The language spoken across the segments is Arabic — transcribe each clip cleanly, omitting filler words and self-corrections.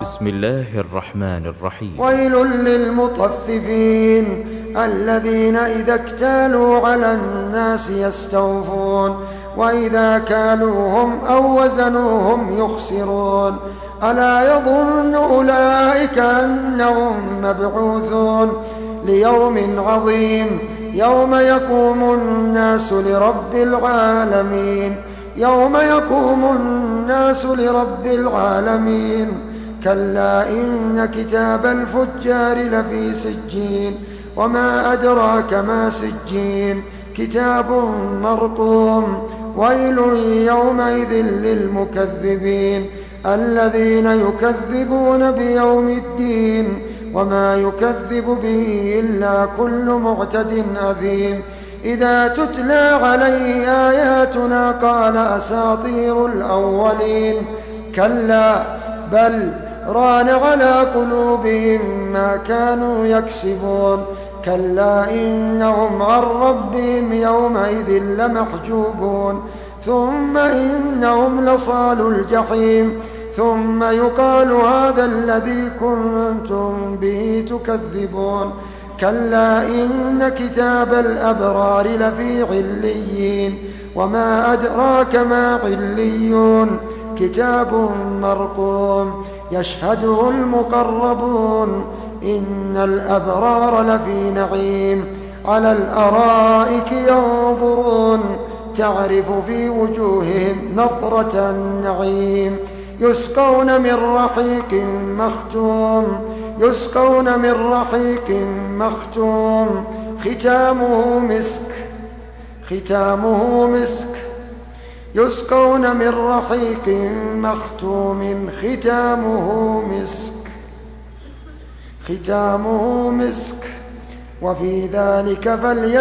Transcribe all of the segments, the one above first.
بسم الله الرحمن الرحيم. ويل للمطففين الذين إذا اكتالوا على الناس يستوفون وإذا كالوهم أو وزنوهم يخسرون ألا يظن أولئك أنهم مبعوثون ليوم عظيم يوم يقوم الناس لرب العالمين كلا إن كتاب الفجار لفي سجين وما أدراك ما سجين كتاب مرقوم ويل يومئذ للمكذبين الذين يكذبون بيوم الدين وما يكذب به إلا كل معتد أثيم إذا تتلى عليه آياتنا قال أساطير الأولين كلا بل ران على قلوبهم ما كانوا يكسبون كلا إنهم عن ربهم يومئذ لمحجوبون ثم إنهم لصالو الجحيم ثم يقال هذا الذي كنتم به تكذبون كلا إن كتاب الأبرار لفي عليين وما أدراك ما عليون كتاب مرقوم يشهده المقربون إن الأبرار لفي نعيم على الأرائك ينظرون تعرف في وجوههم نضرة النعيم يسقون من رحيق مختوم ختامه مسك يسقون من رحيق مختوم ختامه مسك وفي ذلك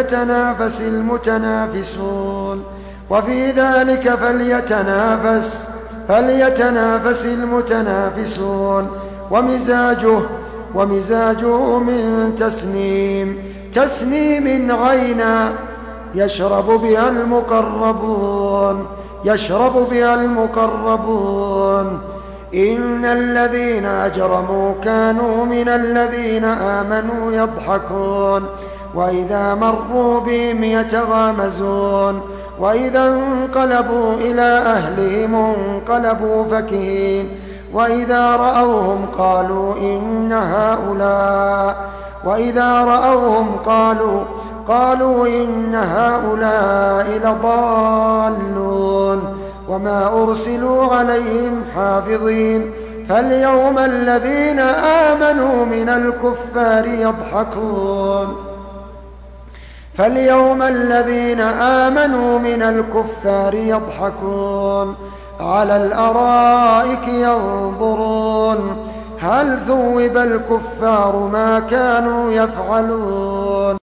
فليتنافس المتنافسون ومزاجه من تسنيم عينا يشرب بها المقربون إن الذين أجرموا كانوا من الذين آمنوا يضحكون وإذا مروا بهم يتغامزون وإذا انقلبوا إلى أهلهم انقلبوا فكهين وإذا رأوهم قالوا إن هؤلاء لضالون وما أرسلوا عليهم حافظين فاليوم الذين آمنوا من الكفار يضحكون على الأرائك ينظرون هل ثوب الكفار ما كانوا يفعلون